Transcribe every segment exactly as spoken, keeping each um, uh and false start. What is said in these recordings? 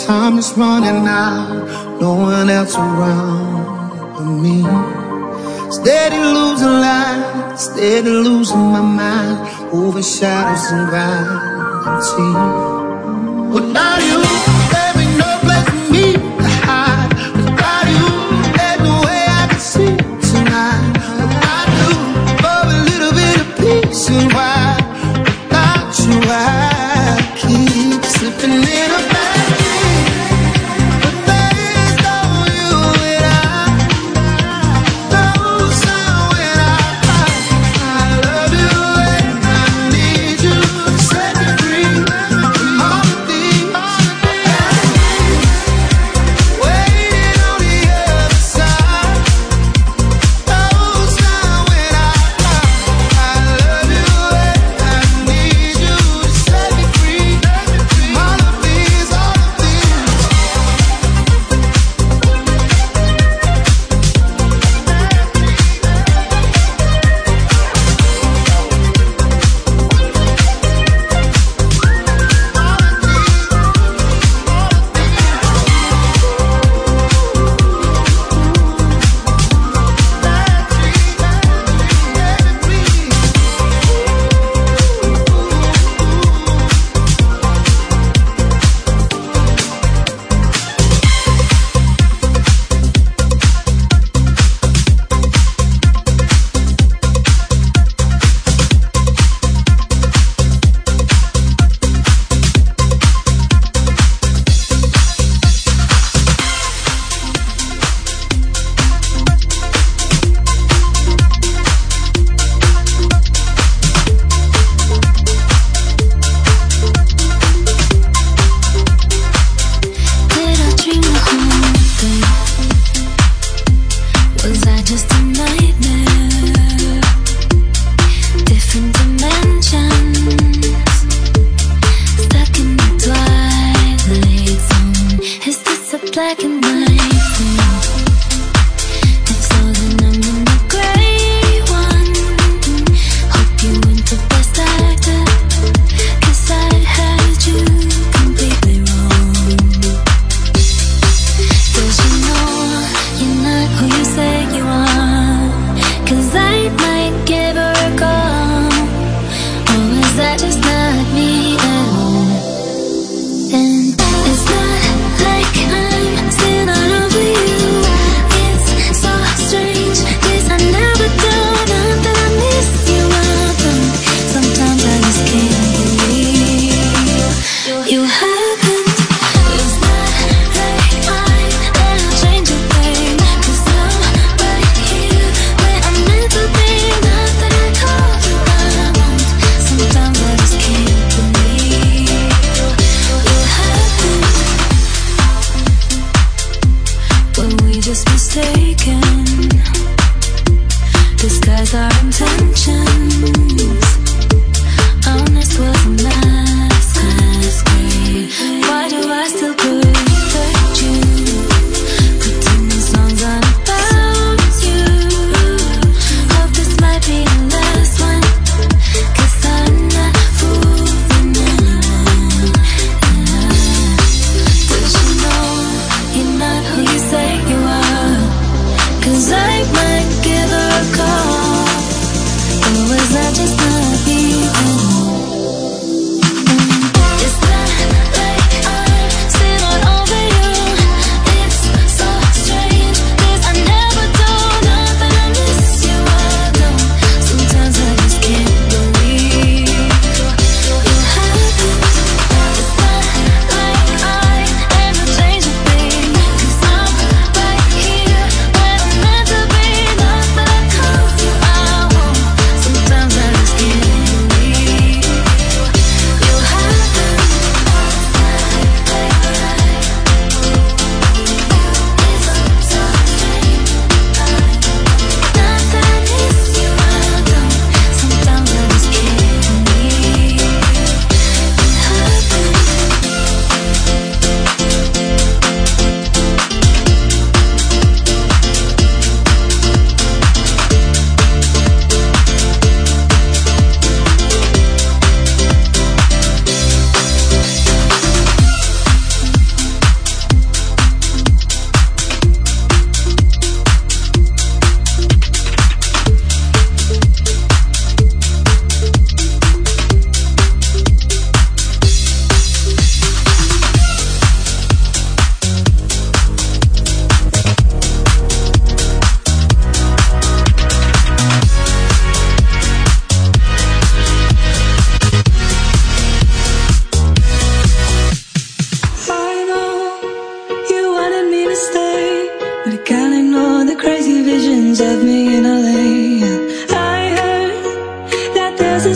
Time is running out, no one else around but me. Steady losing light, steady losing my mind, over shadows and gravity. Without you, there ain't no place for me to hide. Without you, there's no way I can see tonight. Without you, for a little bit of peace and why. Without you, I keep slipping in a bad dream. But there is no you without. No sound without. I love you and I need you. Set me free from all of these. Waiting on the other side. No sound without. I love you and I need you. Set me free from all of these, all of these. Did I dream the whole thing? Was I just a nightmare? Different dimensions, stuck in the twilight zone. Is this a black and white thing? If so, then I'm in the gray one. Hope you went the best actor, 'cause I had you completely wrong. Does you know you're not who you say you are? 'Cause I might give her a call. Or is that just not me at all? And it's not like I'm still not over you. It's so strange, 'cause I never do. Not that I miss you, I don't. Sometimes I just can't believe you haven't. It's not like I'm gonna change a thing, 'cause I'm right here where I'm meant to be. Not that I called you, I won't. Sometimes I just can't believe you haven't. Were we just mistaken? Disguise our intentions. Honest was a masquerade. Why do I still protect you? Pretending songs aren't about you. Hope this might be the last one, 'cause I'm not fooling anyone. Does you know you're not who you say you are? 'Cause I might give her a call. Or was that just not me at all? It's not like I'm still not over you. It's so strange, 'cause I never do. Not that I miss you, I don't. Sometimes I just can't believe you haven't. It's not like I ever change a thing, 'cause I'm right here where I'm meant to be. Not that I called you, I won't. Sometimes I just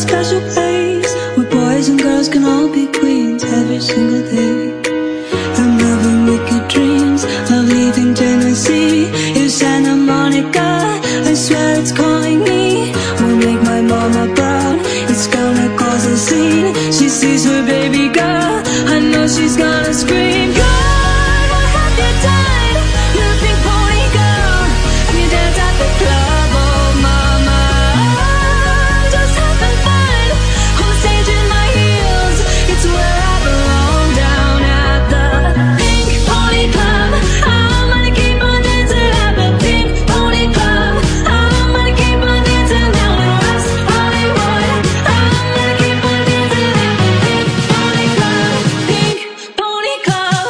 special place where boys and girls can all be queens every single day. I'm having wicked dreams of leaving Tennessee. If Santa Monica, I swear it's calling me. Will make my mama proud, it's gonna cause a scene. She sees her baby girl, I know she's gonna scream. God, what have you done? You're a pink pony girl, and you dance at the club. Oh mama, I'm just having fun on stage in my heels. It's where I belong, down at the Pink Pony Club. I'm gonna keep on dancing at the Pink Pony Club. I'm gonna keep on dancing down in West Hollywood. I'm gonna keep on dancing at the Pink Pony Club. Pink Pony Club.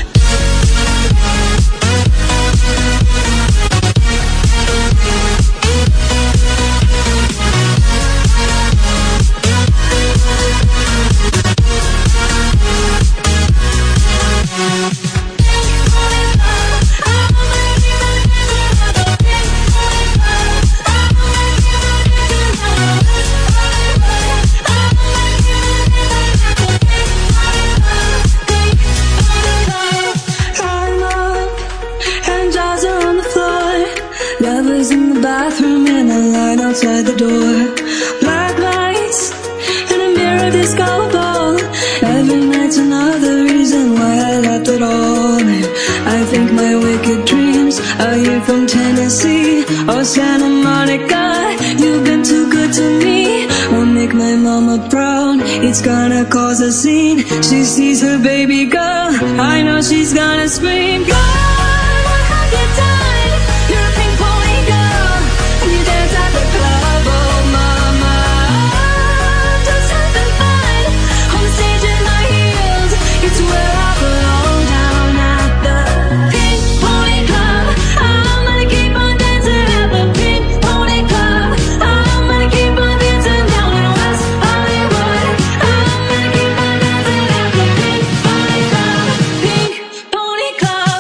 Lovers in the bathroom and a line outside the door. Black lights and a mirror disco ball. Every night's another reason why I left it all. And I think my wicked dreams are you from Tennessee. Oh Santa Monica, you've been too good to me. Will make my mama proud, it's gonna cause a scene. She sees her baby girl, I know she's gonna scream. God, what have you done? You're a pink pony girl, and you dance at the club. Oh mama, I'm just having fun on the stage in my heels. It's where I belong, down at the Pink Pony Club. I'm gonna keep on dancing at the Pink Pony Club. I'm gonna keep on dancing down in West Hollywood. I'm gonna keep on dancing at the Pink Pony Club. Pink Pony Club.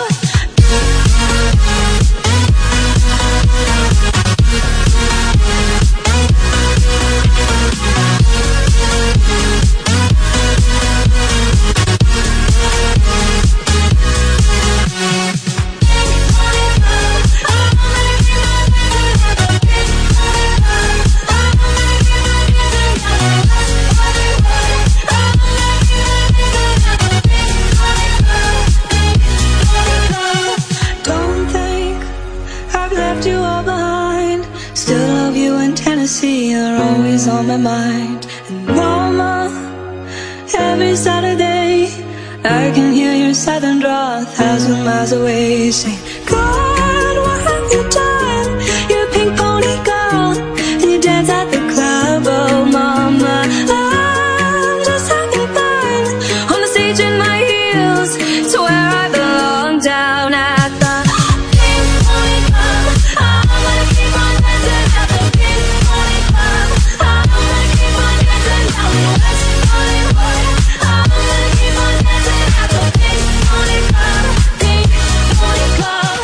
Don't think I've left you all behind. Still love you in Tennessee, you're always on my mind. And mama, every Saturday I can hear your southern draw a thousand miles away, saying, God, what have you done? You're a pink pony girl, and you dance at the club. Oh mama, I'm just having fun on the stage in my heels. It's where I belong, down at the Pink Pony Club. I'm gonna keep on dancing at the Pink Pony Club. I'm gonna keep on dancing down in West Hollywood. I'm gonna keep on dancing at the Pink Pony Club. Pink Pony Club.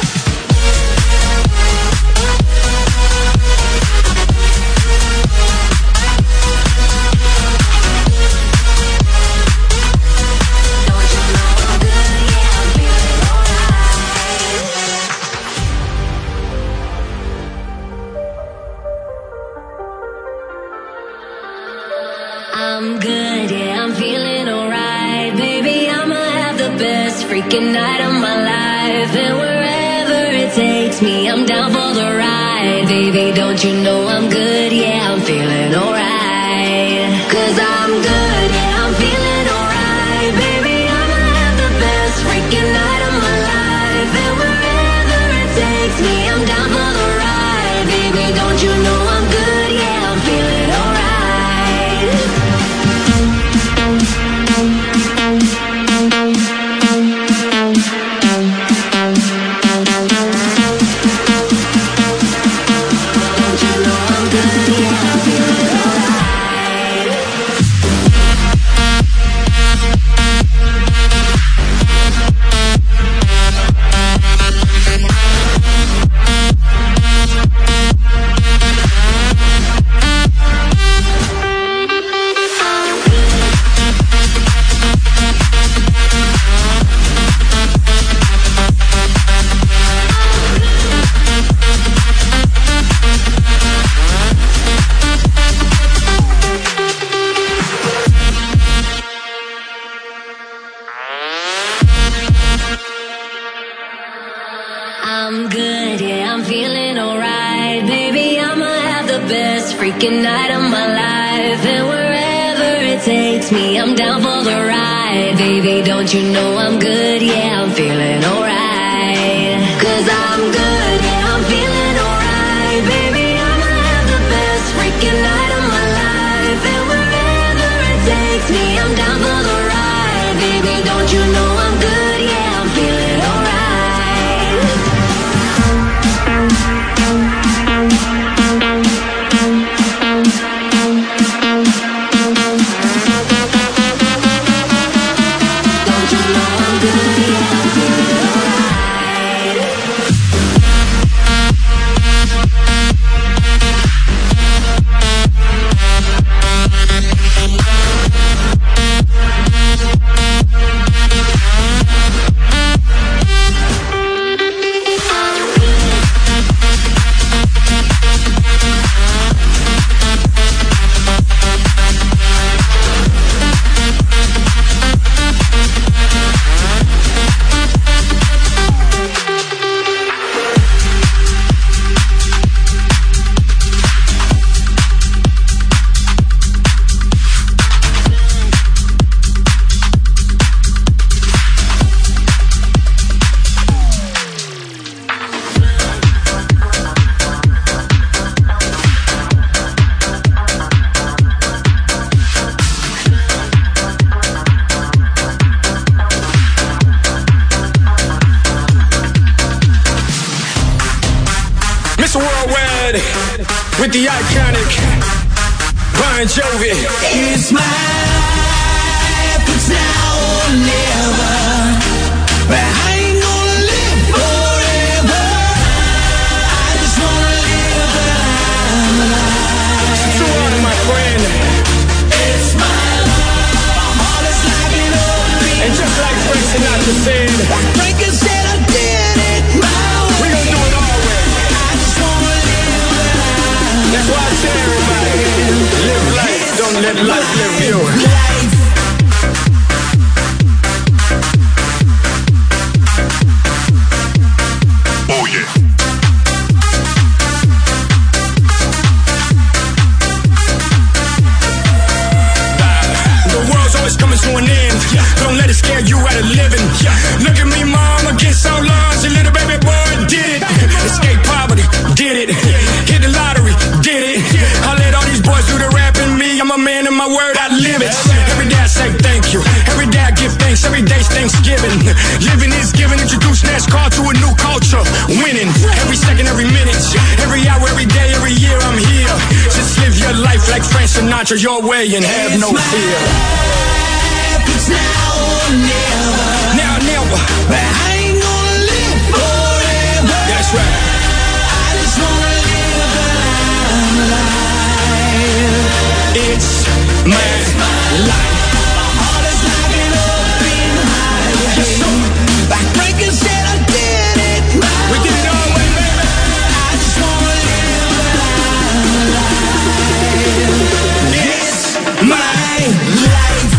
Don't you know I'm good? Yeah, I'm feeling alright. I'm good, yeah, I'm feeling alright. Baby, I'ma have the best freaking night of my life. And wherever it takes me, I'm down for the ride. Baby, don't you know I'm good, yeah, I'm feeling alright. Cause I'm good, yeah, I'm feeling alright. Baby, I'ma have the best freaking night of my life. And wherever it takes me, I'm down for the ride. Baby, don't you know I'm good, yeah, I'm feeling alright. Don't you know I'm good, yeah, I'm feeling freaking night of my life. And wherever it takes me, I'm down for the ride. Baby, don't you know I'm good? Yeah, I'm feeling alright. Cause I'm good, yeah, I'm feeling alright. Baby, I'ma have the best freaking night of my life. And wherever it takes me, I'm down for the ride. Baby, don't you know I'm good? Yeah, I'm feeling alright. With the iconic Bon Jovi. It's my life, it's now or never. But I ain't gonna live forever. I just wanna live when I'm alive. Too hard, my friend. It's my life, my heart is like an open beat. And just like Frank Sinatra said, Frank said I did it my way. we gonna do it our way. I just wanna live when I'm That's why I tell everybody, live life, don't let life live you. life. Oh yeah. The world's always coming to an end. Don't let it scare you out of living. Look at me, mom, against so long. Your little baby boy did it. Escape poverty, did it. Hit the lottery, did it. I let all these boys do the rapping. Me, I'm a man of my word, I live it. Every day I say thank you. Every day I give thanks. Every day's Thanksgiving. Living is giving. Introduce NASCAR to a new culture. Winning every second, every minute, every hour, every day, every year. I'm here. Just live your life like Frank Sinatra, your way, and have no fear. It's now or never. Now, never. But I ain't gonna live forever. That's right. I just wanna live when I'm alive. It's my life. My heart is like an open highway. Like Franklin said, I did it my We did it our way, baby. I just wanna live when I'm alive. It's my Life.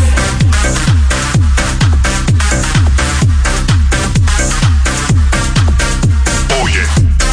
Oh yeah.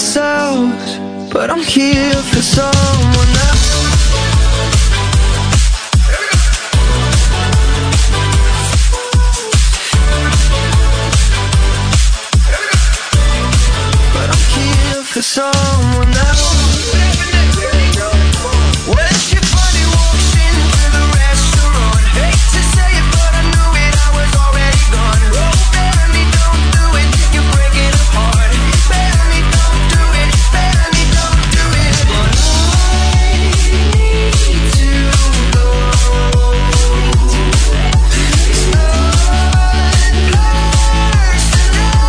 ourselves, but I'm here for someone else. But I'm here for someone else. When she finally walks into the restaurant, hate to say it, but I knew it, I was already gone. Oh, Bellamy, don't do it, you're breaking apart. Bellamy, don't do it, Bellamy, don't do it. But I need to go. It's not personal.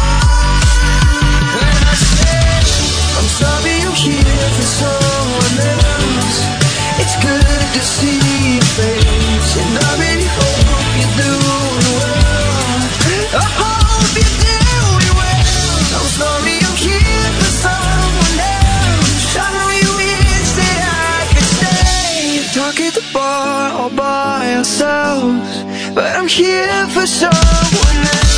When I said I'm sorry, I'm here for someone else. It's good to see your face, and I really hope you're doing well. I hope you're doing well. I'm sorry, I'm here for someone else. I know you wish that I could stay, talk at the bar all by ourselves, but I'm here for someone else.